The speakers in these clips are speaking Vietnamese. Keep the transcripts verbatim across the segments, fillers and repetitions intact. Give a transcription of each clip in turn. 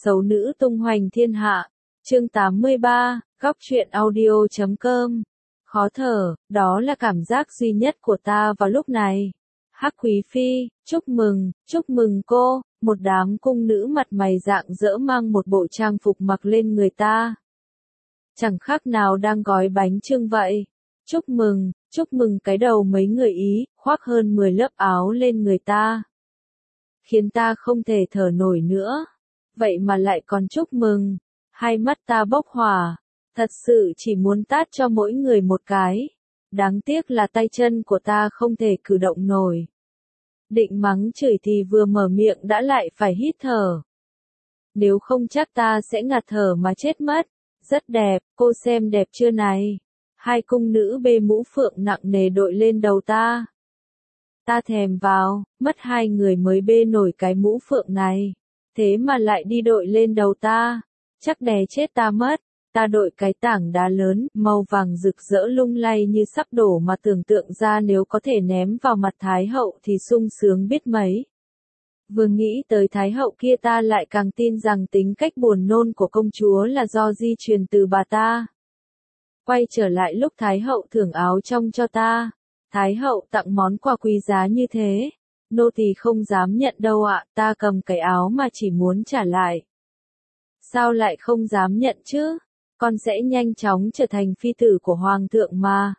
Xấu nữ tung hoành thiên hạ, chương tám mươi ba, góc truyện audio chấm com. Khó thở, đó là cảm giác duy nhất của ta vào lúc này. Hắc Quý Phi, chúc mừng, chúc mừng cô, một đám cung nữ mặt mày rạng rỡ mang một bộ trang phục mặc lên người ta. Chẳng khác nào đang gói bánh chưng vậy. Chúc mừng, chúc mừng cái đầu mấy người Ý, khoác hơn mười lớp áo lên người ta. Khiến ta không thể thở nổi nữa. Vậy mà lại còn chúc mừng. Hai mắt ta bốc hỏa. Thật sự chỉ muốn tát cho mỗi người một cái. Đáng tiếc là tay chân của ta không thể cử động nổi. Định mắng chửi thì vừa mở miệng đã lại phải hít thở. Nếu không chắc ta sẽ ngạt thở mà chết mất. Rất đẹp, cô xem đẹp chưa này? Hai cung nữ bê mũ phượng nặng nề đội lên đầu ta. Ta thèm vào, mất hai người mới bê nổi cái mũ phượng này. Thế mà lại đi đội lên đầu ta. Chắc đè chết ta mất. Ta đội cái tảng đá lớn, màu vàng rực rỡ lung lay như sắp đổ mà tưởng tượng ra nếu có thể ném vào mặt Thái hậu thì sung sướng biết mấy. Vừa nghĩ tới Thái hậu kia ta lại càng tin rằng tính cách buồn nôn của công chúa là do di truyền từ bà ta. Quay trở lại lúc Thái hậu thưởng áo trong cho ta. Thái hậu tặng món quà quý giá như thế. Nô tỳ không dám nhận đâu ạ, ta cầm cái áo mà chỉ muốn trả lại. Sao lại không dám nhận chứ? Con sẽ nhanh chóng trở thành phi tử của hoàng thượng mà.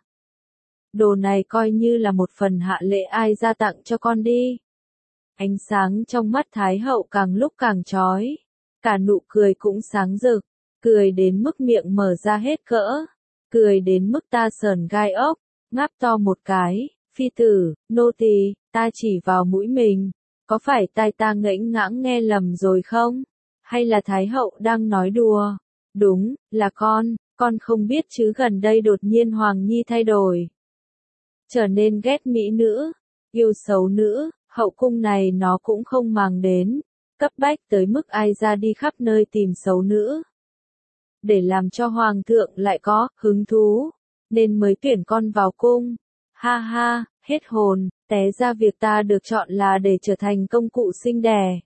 Đồ này coi như là một phần hạ lễ ai ra tặng cho con đi. Ánh sáng trong mắt Thái hậu càng lúc càng chói. Cả nụ cười cũng sáng rực. Cười đến mức miệng mở ra hết cỡ. Cười đến mức ta sờn gai ốc. Ngáp to một cái. Phi tử, nô tỳ, ta chỉ vào mũi mình. Có phải tai ta ngẫnh ngãng nghe lầm rồi không? Hay là Thái hậu đang nói đùa? Đúng, là con, con không biết chứ gần đây đột nhiên Hoàng Nhi thay đổi. Trở nên ghét mỹ nữ, yêu xấu nữ, hậu cung này nó cũng không màng đến, cấp bách tới mức ai ra đi khắp nơi tìm xấu nữ. Để làm cho Hoàng thượng lại có hứng thú, nên mới tuyển con vào cung. Ha ha, hết hồn, té ra việc ta được chọn là để trở thành công cụ sinh đẻ.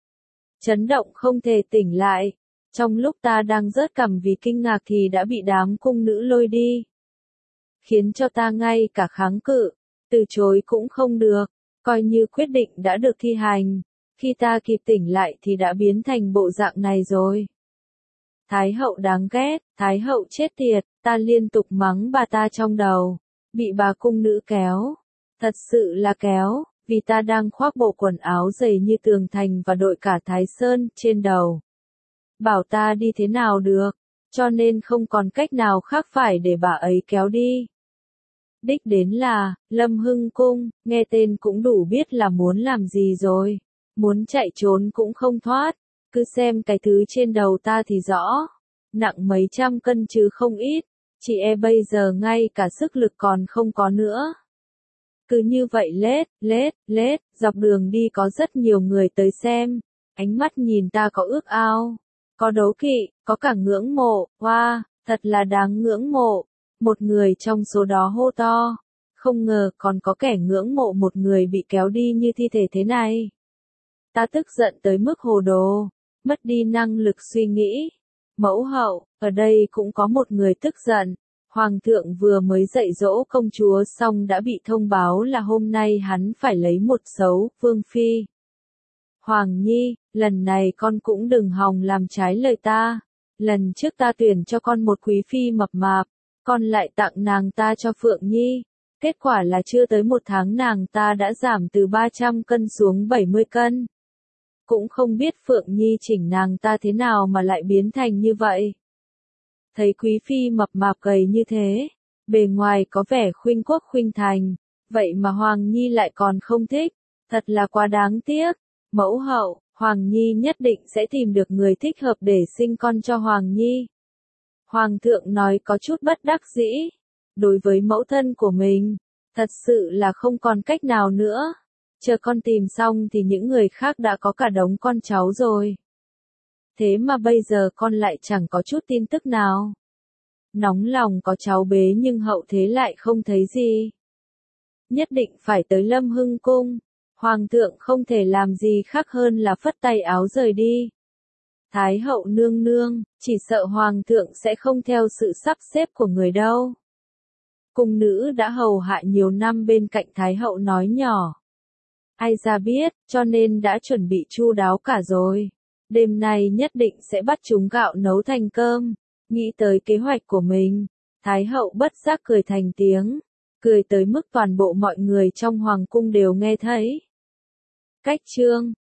Chấn động không thể tỉnh lại. Trong lúc ta đang rớt cằm vì kinh ngạc thì đã bị đám cung nữ lôi đi. Khiến cho ta ngay cả kháng cự, từ chối cũng không được, coi như quyết định đã được thi hành. Khi ta kịp tỉnh lại thì đã biến thành bộ dạng này rồi. Thái hậu đáng ghét, Thái hậu chết tiệt, ta liên tục mắng bà ta trong đầu. Bị bà cung nữ kéo. Thật sự là kéo, vì ta đang khoác bộ quần áo dày như tường thành và đội cả Thái Sơn trên đầu. Bảo ta đi thế nào được, cho nên không còn cách nào khác phải để bà ấy kéo đi. Đích đến là, Lâm Hưng Cung, nghe tên cũng đủ biết là muốn làm gì rồi. Muốn chạy trốn cũng không thoát, cứ xem cái thứ trên đầu ta thì rõ. Nặng mấy trăm cân chứ không ít, chị e bây giờ ngay cả sức lực còn không có nữa. Cứ như vậy lết, lết, lết, dọc đường đi có rất nhiều người tới xem, ánh mắt nhìn ta có ước ao. Có đấu kỵ, có cả ngưỡng mộ, wow, thật là đáng ngưỡng mộ. Một người trong số đó hô to. Không ngờ còn có kẻ ngưỡng mộ một người bị kéo đi như thi thể thế này. Ta tức giận tới mức hồ đồ, mất đi năng lực suy nghĩ. Mẫu hậu, ở đây cũng có một người tức giận. Hoàng thượng vừa mới dạy dỗ công chúa xong đã bị thông báo là hôm nay hắn phải lấy một xấu vương phi. Hoàng Nhi, lần này con cũng đừng hòng làm trái lời ta. Lần trước ta tuyển cho con một quý phi mập mạp, con lại tặng nàng ta cho Phượng Nhi. Kết quả là chưa tới một tháng nàng ta đã giảm từ ba trăm cân xuống bảy mươi cân. Cũng không biết Phượng Nhi chỉnh nàng ta thế nào mà lại biến thành như vậy. Thấy quý phi mập mạp gầy như thế, bề ngoài có vẻ khuynh quốc khuynh thành, vậy mà Hoàng Nhi lại còn không thích, thật là quá đáng tiếc. Mẫu hậu, Hoàng Nhi nhất định sẽ tìm được người thích hợp để sinh con cho Hoàng Nhi. Hoàng thượng nói có chút bất đắc dĩ. Đối với mẫu thân của mình, thật sự là không còn cách nào nữa. Chờ con tìm xong thì những người khác đã có cả đống con cháu rồi. Thế mà bây giờ con lại chẳng có chút tin tức nào. Nóng lòng có cháu bế nhưng hậu thế lại không thấy gì. Nhất định phải tới Lâm Hưng Cung. Hoàng thượng không thể làm gì khác hơn là phất tay áo rời đi. Thái hậu nương nương, chỉ sợ hoàng thượng sẽ không theo sự sắp xếp của người đâu. Cung nữ đã hầu hạ nhiều năm bên cạnh Thái hậu nói nhỏ. Ai ra biết, cho nên đã chuẩn bị chu đáo cả rồi. Đêm nay nhất định sẽ bắt chúng gạo nấu thành cơm. Nghĩ tới kế hoạch của mình, Thái hậu bất giác cười thành tiếng. Cười tới mức toàn bộ mọi người trong hoàng cung đều nghe thấy. Cách chương